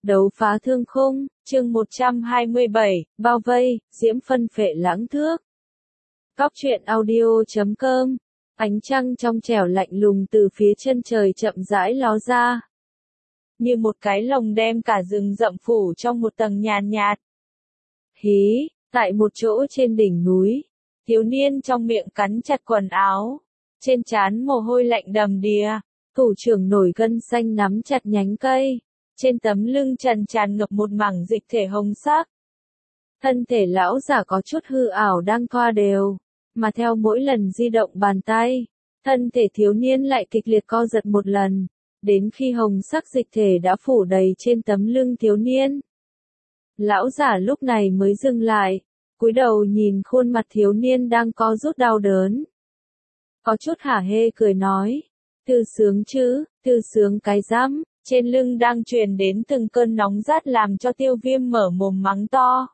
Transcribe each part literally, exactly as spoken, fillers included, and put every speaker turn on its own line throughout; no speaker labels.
Đấu phá thương khung, chương một trăm hai mươi bảy, bao vây, diễm phân phệ lãng thước. Cóc truyện audio chấm com, ánh trăng trong trẻo lạnh lùng từ phía chân trời chậm rãi ló ra. Như một cái lồng đem cả rừng rậm phủ trong một tầng nhàn nhạt. Hí, tại một chỗ trên đỉnh núi, thiếu niên trong miệng cắn chặt quần áo, trên trán mồ hôi lạnh đầm đìa, thủ trưởng nổi gân xanh nắm chặt nhánh cây. Trên tấm lưng trần tràn ngập một mảng dịch thể hồng sắc. Thân thể lão giả có chút hư ảo đang co đều, mà theo mỗi lần di động bàn tay, thân thể thiếu niên lại kịch liệt co giật một lần, đến khi hồng sắc dịch thể đã phủ đầy trên tấm lưng thiếu niên. Lão giả lúc này mới dừng lại, cúi đầu nhìn khuôn mặt thiếu niên đang co rút đau đớn. Có chút hả hê cười nói, thư sướng chứ, thư sướng cái rắm. Trên lưng đang truyền đến từng cơn nóng rát làm cho Tiêu Viêm mở mồm mắng to.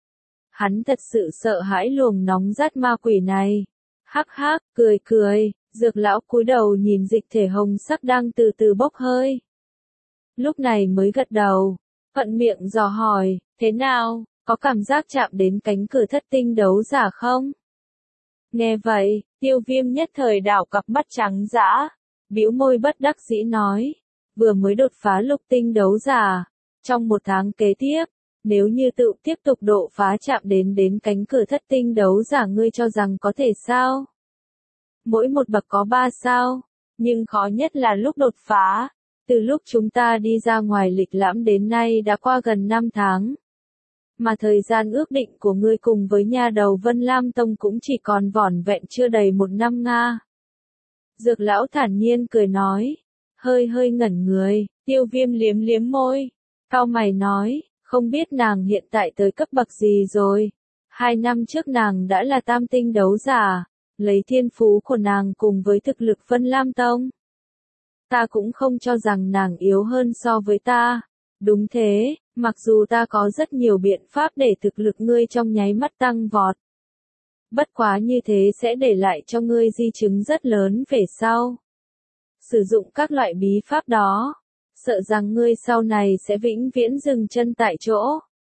Hắn thật sự sợ hãi luồng nóng rát ma quỷ này. Hắc hắc, cười cười, Dược lão cúi đầu nhìn dịch thể hồng sắc đang từ từ bốc hơi. Lúc này mới gật đầu, thuận miệng dò hỏi, thế nào, có cảm giác chạm đến cánh cửa thất tinh đấu giả không? Nghe vậy, Tiêu Viêm nhất thời đảo cặp mắt trắng dã, bĩu môi bất đắc dĩ nói. Vừa mới đột phá lục tinh đấu giả, trong một tháng kế tiếp, nếu như tự tiếp tục độ phá chạm đến đến cánh cửa thất tinh đấu giả ngươi cho rằng có thể sao? Mỗi một bậc có ba sao, nhưng khó nhất là lúc đột phá, từ lúc chúng ta đi ra ngoài lịch lãm đến nay đã qua gần năm tháng. Mà thời gian ước định của ngươi cùng với nha đầu Vân Lam Tông cũng chỉ còn vỏn vẹn chưa đầy một năm nga. Dược lão thản nhiên cười nói. Hơi hơi ngẩn người, Tiêu Viêm liếm liếm môi, cau mày nói, không biết nàng hiện tại tới cấp bậc gì rồi. Hai năm trước nàng đã là tam tinh đấu giả, lấy thiên phú của nàng cùng với thực lực Vân Lam Tông. Ta cũng không cho rằng nàng yếu hơn so với ta. Đúng thế, mặc dù ta có rất nhiều biện pháp để thực lực ngươi trong nháy mắt tăng vọt. Bất quá như thế sẽ để lại cho ngươi di chứng rất lớn về sau. Sử dụng các loại bí pháp đó, sợ rằng ngươi sau này sẽ vĩnh viễn dừng chân tại chỗ.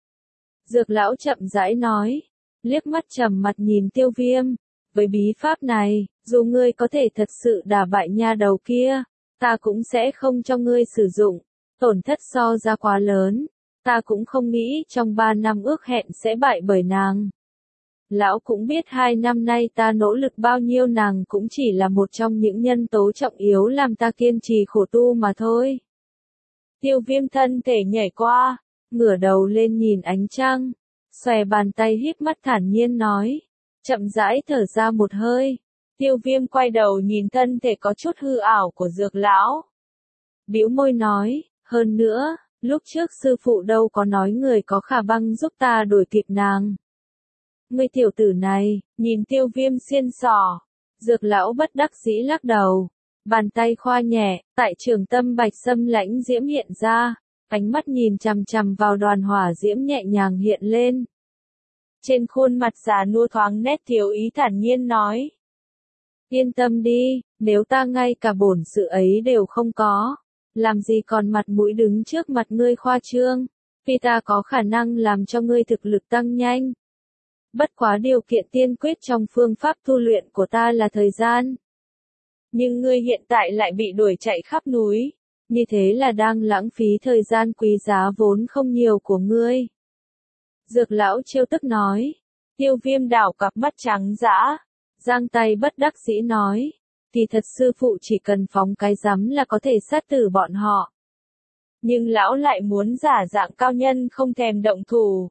Dược lão chậm rãi nói, liếc mắt trầm mặt nhìn Tiêu Viêm, với bí pháp này, dù ngươi có thể thật sự đả bại nha đầu kia, ta cũng sẽ không cho ngươi sử dụng, tổn thất so ra quá lớn, ta cũng không nghĩ trong ba năm ước hẹn sẽ bại bởi nàng. Lão cũng biết hai năm nay ta nỗ lực bao nhiêu nàng cũng chỉ là một trong những nhân tố trọng yếu làm ta kiên trì khổ tu mà thôi. Tiêu Viêm thân thể nhảy qua, ngửa đầu lên nhìn ánh trăng, xòe bàn tay híp mắt thản nhiên nói, chậm rãi thở ra một hơi. Tiêu Viêm quay đầu nhìn thân thể có chút hư ảo của Dược lão. Bĩu môi nói, hơn nữa, lúc trước sư phụ đâu có nói người có khả năng giúp ta đuổi kịp nàng. Ngươi tiểu tử này, nhìn Tiêu Viêm xiên xỏ, Dược lão bất đắc dĩ lắc đầu, bàn tay khoa nhẹ, tại trường tâm bạch sâm lãnh diễm hiện ra, ánh mắt nhìn chằm chằm vào đoàn hỏa diễm nhẹ nhàng hiện lên. Trên khuôn mặt già nua thoáng nét thiếu ý thản nhiên nói. Yên tâm đi, nếu ta ngay cả bổn sự ấy đều không có, làm gì còn mặt mũi đứng trước mặt ngươi khoa trương, vì ta có khả năng làm cho ngươi thực lực tăng nhanh. Bất quá điều kiện tiên quyết trong phương pháp tu luyện của ta là thời gian. Nhưng ngươi hiện tại lại bị đuổi chạy khắp núi, như thế là đang lãng phí thời gian quý giá vốn không nhiều của ngươi. Dược lão trêu tức nói, Tiêu Viêm đảo cặp mắt trắng dã, giang tay bất đắc dĩ nói, kỳ thật sư phụ chỉ cần phóng cái rắm là có thể sát tử bọn họ. Nhưng lão lại muốn giả dạng cao nhân không thèm động thủ.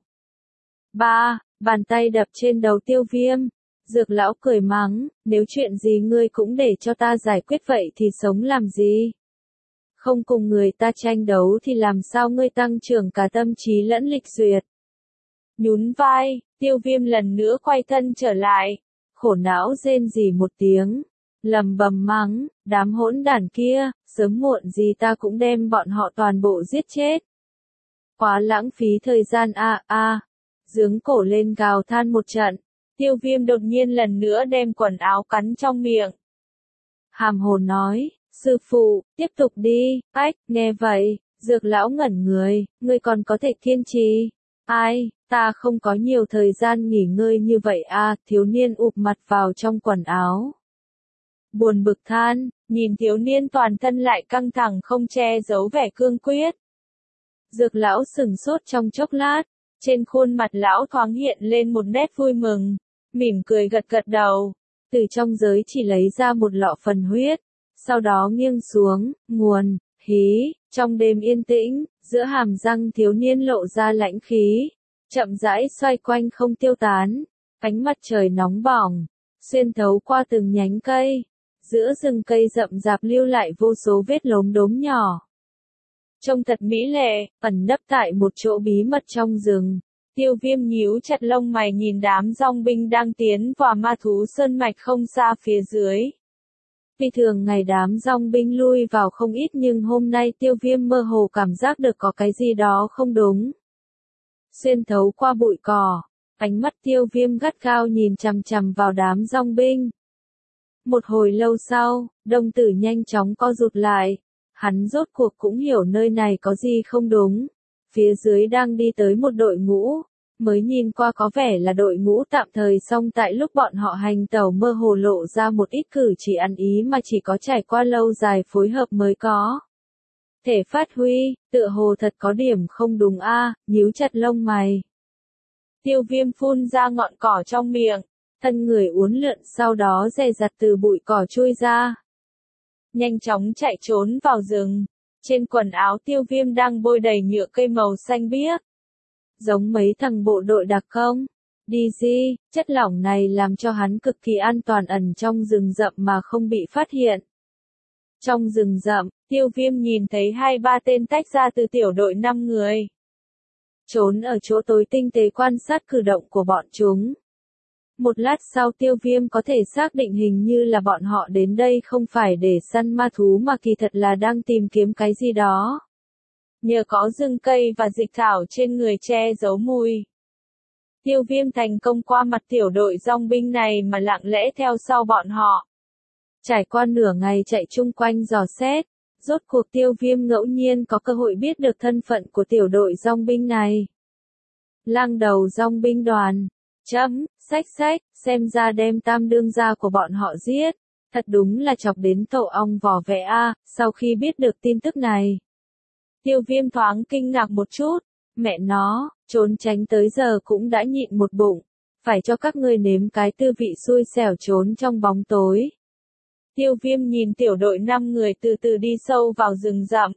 Ba, bàn tay đập trên đầu Tiêu Viêm, Dược lão cười mắng, nếu chuyện gì ngươi cũng để cho ta giải quyết vậy thì sống làm gì? Không cùng người ta tranh đấu thì làm sao ngươi tăng trưởng cả tâm trí lẫn lịch duyệt? Nhún vai, Tiêu Viêm lần nữa quay thân trở lại, khổ não rên rỉ một tiếng, lầm bầm mắng, đám hỗn đản kia, sớm muộn gì ta cũng đem bọn họ toàn bộ giết chết. Quá lãng phí thời gian a a, à. Giướng cổ lên gào than một trận, Tiêu Viêm đột nhiên lần nữa đem quần áo cắn trong miệng. Hàm hồn nói, sư phụ, tiếp tục đi, ách, nghe vậy, Dược lão ngẩn người, ngươi còn có thể kiên trì. Ai, ta không có nhiều thời gian nghỉ ngơi như vậy à, thiếu niên ụp mặt vào trong quần áo. Buồn bực than, nhìn thiếu niên toàn thân lại căng thẳng không che giấu vẻ cương quyết. Dược lão sừng sốt trong chốc lát, trên khuôn mặt lão thoáng hiện lên một nét vui mừng, mỉm cười gật gật đầu, từ trong giới chỉ lấy ra một lọ phần huyết, sau đó nghiêng xuống, nguồn, hí, trong đêm yên tĩnh, giữa hàm răng thiếu niên lộ ra lãnh khí, chậm rãi xoay quanh không tiêu tán, ánh mặt trời nóng bỏng, xuyên thấu qua từng nhánh cây, giữa rừng cây rậm rạp lưu lại vô số vết lốm đốm nhỏ. Trông thật mỹ lệ, ẩn nấp tại một chỗ bí mật trong rừng. Tiêu Viêm nhíu chặt lông mày nhìn đám dòng binh đang tiến vào ma thú sơn mạch không xa phía dưới. Vì thường ngày đám dòng binh lui vào không ít nhưng hôm nay Tiêu Viêm mơ hồ cảm giác được có cái gì đó không đúng. Xuyên thấu qua bụi cỏ, ánh mắt Tiêu Viêm gắt gao nhìn chằm chằm vào đám dòng binh. Một hồi lâu sau, đồng tử nhanh chóng co rụt lại. Hắn rốt cuộc cũng hiểu nơi này có gì không đúng. Phía dưới đang đi tới một đội ngũ, mới nhìn qua có vẻ là đội ngũ tạm thời, song tại lúc bọn họ hành tẩu mơ hồ lộ ra một ít cử chỉ ăn ý mà chỉ có trải qua lâu dài phối hợp mới có thể phát huy, tựa hồ thật có điểm không đúng a, à, nhíu chặt lông mày. Tiêu Viêm phun ra ngọn cỏ trong miệng, thân người uốn lượn sau đó dè dặt từ bụi cỏ chui ra. Nhanh chóng chạy trốn vào rừng, trên quần áo Tiêu Viêm đang bôi đầy nhựa cây màu xanh biếc. Giống mấy thằng bộ đội đặc công. đê giê, chất lỏng này làm cho hắn cực kỳ an toàn ẩn trong rừng rậm mà không bị phát hiện. Trong rừng rậm, Tiêu Viêm nhìn thấy hai ba tên tách ra từ tiểu đội năm người. Trốn ở chỗ tối tinh tế quan sát cử động của bọn chúng. Một lát sau Tiêu Viêm có thể xác định hình như là bọn họ đến đây không phải để săn ma thú mà kỳ thật là đang tìm kiếm cái gì đó. Nhờ có rừng cây và dịch thảo trên người che giấu mùi. Tiêu Viêm thành công qua mặt tiểu đội dòng binh này mà lặng lẽ theo sau bọn họ. Trải qua nửa ngày chạy chung quanh dò xét, rốt cuộc Tiêu Viêm ngẫu nhiên có cơ hội biết được thân phận của tiểu đội dòng binh này. Lang đầu dòng binh đoàn. Chấm, sách sách, xem ra đem tam đương gia của bọn họ giết. Thật đúng là chọc đến tổ ong vò vẽ a. Sau khi biết được tin tức này. Tiêu Viêm thoáng kinh ngạc một chút. Mẹ nó, trốn tránh tới giờ cũng đã nhịn một bụng. Phải cho các ngươi nếm cái tư vị xui xẻo trốn trong bóng tối. Tiêu Viêm nhìn tiểu đội năm người từ từ đi sâu vào rừng rậm.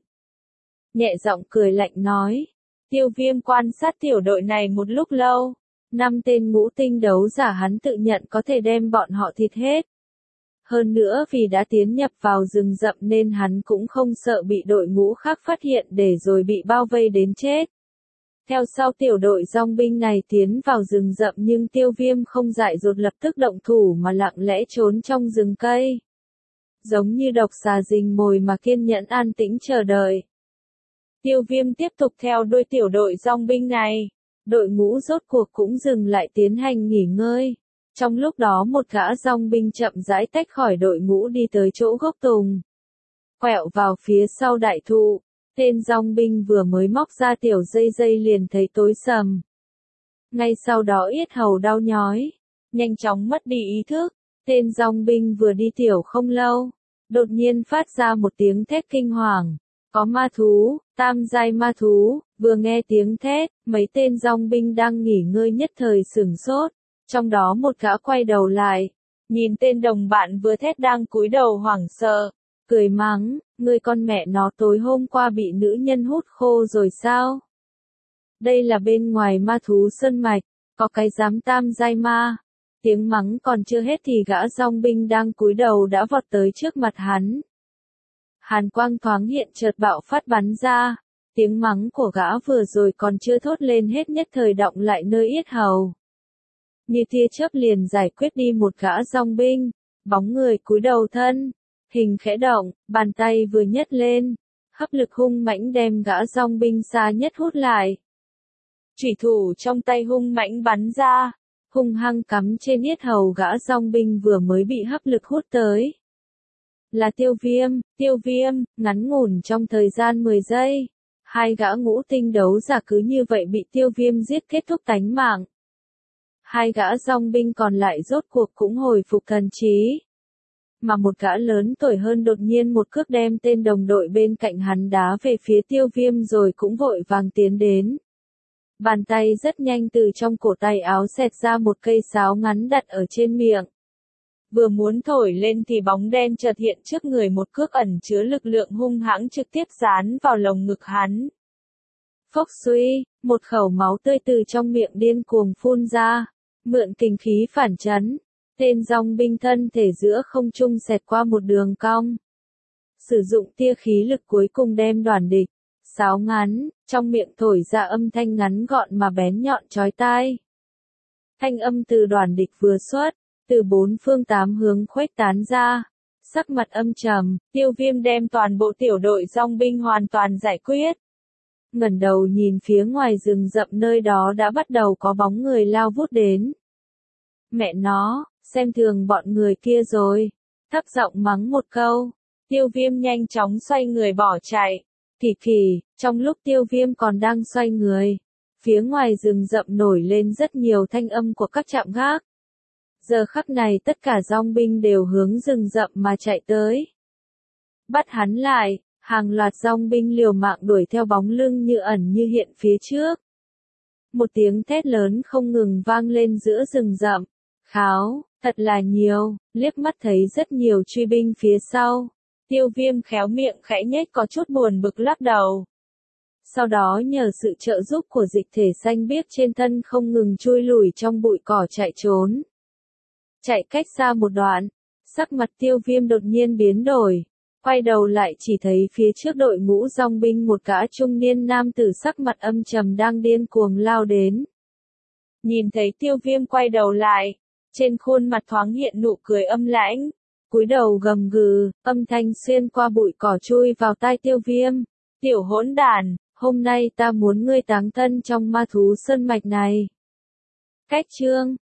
Nhẹ giọng cười lạnh nói. Tiêu Viêm quan sát tiểu đội này một lúc lâu. Năm tên ngũ tinh đấu giả hắn tự nhận có thể đem bọn họ thịt hết. Hơn nữa vì đã tiến nhập vào rừng rậm nên hắn cũng không sợ bị đội ngũ khác phát hiện để rồi bị bao vây đến chết. Theo sau tiểu đội dòng binh này tiến vào rừng rậm nhưng Tiêu Viêm không dại dột lập tức động thủ mà lặng lẽ trốn trong rừng cây. Giống như độc xà rình mồi mà kiên nhẫn an tĩnh chờ đợi. Tiêu Viêm tiếp tục theo đuôi tiểu đội dòng binh này. Đội ngũ rốt cuộc cũng dừng lại tiến hành nghỉ ngơi. Trong lúc đó một gã dòng binh chậm rãi tách khỏi đội ngũ đi tới chỗ gốc tùng. Quẹo vào phía sau đại thụ, tên dòng binh vừa mới móc ra tiểu dây dây liền thấy tối sầm. Ngay sau đó yết hầu đau nhói, nhanh chóng mất đi ý thức. Tên dòng binh vừa đi tiểu không lâu, đột nhiên phát ra một tiếng thét kinh hoàng. Có ma thú, tam giai ma thú, vừa nghe tiếng thét, mấy tên dòng binh đang nghỉ ngơi nhất thời sửng sốt, trong đó một gã quay đầu lại, nhìn tên đồng bạn vừa thét đang cúi đầu hoảng sợ, cười mắng, ngươi con mẹ nó tối hôm qua bị nữ nhân hút khô rồi sao? Đây là bên ngoài ma thú sơn mạch, có cái dám tam giai ma. Tiếng mắng còn chưa hết thì gã dòng binh đang cúi đầu đã vọt tới trước mặt hắn. Hàn quang thoáng hiện chợt bạo phát bắn ra, tiếng mắng của gã vừa rồi còn chưa thốt lên hết nhất thời đọng lại nơi yết hầu. Như tia chớp liền giải quyết đi một gã dòng binh, bóng người cúi đầu thân, hình khẽ động, bàn tay vừa nhấc lên, hấp lực hung mãnh đem gã dòng binh xa nhất hút lại. Chủy thủ trong tay hung mãnh bắn ra, hung hăng cắm trên yết hầu gã dòng binh vừa mới bị hấp lực hút tới. Là Tiêu Viêm, Tiêu Viêm, ngắn ngủn trong thời gian mười giây, Hai gã ngũ tinh đấu giả cứ như vậy bị Tiêu Viêm giết kết thúc tánh mạng. Hai gã dòng binh còn lại rốt cuộc cũng hồi phục thần trí. Mà một gã lớn tuổi hơn đột nhiên một cước đem tên đồng đội bên cạnh hắn đá về phía Tiêu Viêm rồi cũng vội vàng tiến đến. Bàn tay rất nhanh từ trong cổ tay áo xẹt ra một cây sáo ngắn đặt ở trên miệng. Vừa muốn thổi lên thì bóng đen chợt hiện trước người, một cước ẩn chứa lực lượng hung hãng trực tiếp dán vào lồng ngực hắn. Phốc suy, một khẩu máu tươi từ trong miệng điên cuồng phun ra, mượn kình khí phản chấn. Tên dòng binh thân thể giữa không trung xẹt qua một đường cong. Sử dụng tia khí lực cuối cùng đem đoàn địch, sáo ngắn, trong miệng thổi ra âm thanh ngắn gọn mà bén nhọn chói tai. Thanh âm từ đoàn địch vừa xuất, từ bốn phương tám hướng khuếch tán ra. Sắc mặt âm trầm, Tiêu Viêm đem toàn bộ tiểu đội dòng binh hoàn toàn giải quyết. Ngẩng đầu nhìn phía ngoài rừng rậm, nơi đó đã bắt đầu có bóng người lao vút đến. Mẹ nó, xem thường bọn người kia rồi. Thấp giọng mắng một câu. Tiêu Viêm nhanh chóng xoay người bỏ chạy. Kỳ kỳ, trong lúc Tiêu Viêm còn đang xoay người, phía ngoài rừng rậm nổi lên rất nhiều thanh âm của các trạm gác. Giờ khắc này tất cả dòng binh đều hướng rừng rậm mà chạy tới. Bắt hắn lại, hàng loạt dòng binh liều mạng đuổi theo bóng lưng như ẩn như hiện phía trước. Một tiếng thét lớn không ngừng vang lên giữa rừng rậm. Kháo, thật là nhiều, liếc mắt thấy rất nhiều truy binh phía sau. Tiêu Viêm khéo miệng khẽ nhếch có chút buồn bực lắc đầu. Sau đó nhờ sự trợ giúp của dịch thể xanh biếc trên thân không ngừng chui lùi trong bụi cỏ chạy trốn. Chạy cách xa một đoạn, sắc mặt Tiêu Viêm đột nhiên biến đổi. Quay đầu lại chỉ thấy phía trước đội ngũ dòng binh một gã trung niên nam tử sắc mặt âm trầm đang điên cuồng lao đến. Nhìn thấy Tiêu Viêm quay đầu lại, trên khuôn mặt thoáng hiện nụ cười âm lãnh, cúi đầu gầm gừ, âm thanh xuyên qua bụi cỏ chui vào tai Tiêu Viêm. Tiểu hỗn đản, hôm nay ta muốn ngươi táng thân trong ma thú sơn mạch này. Cách chương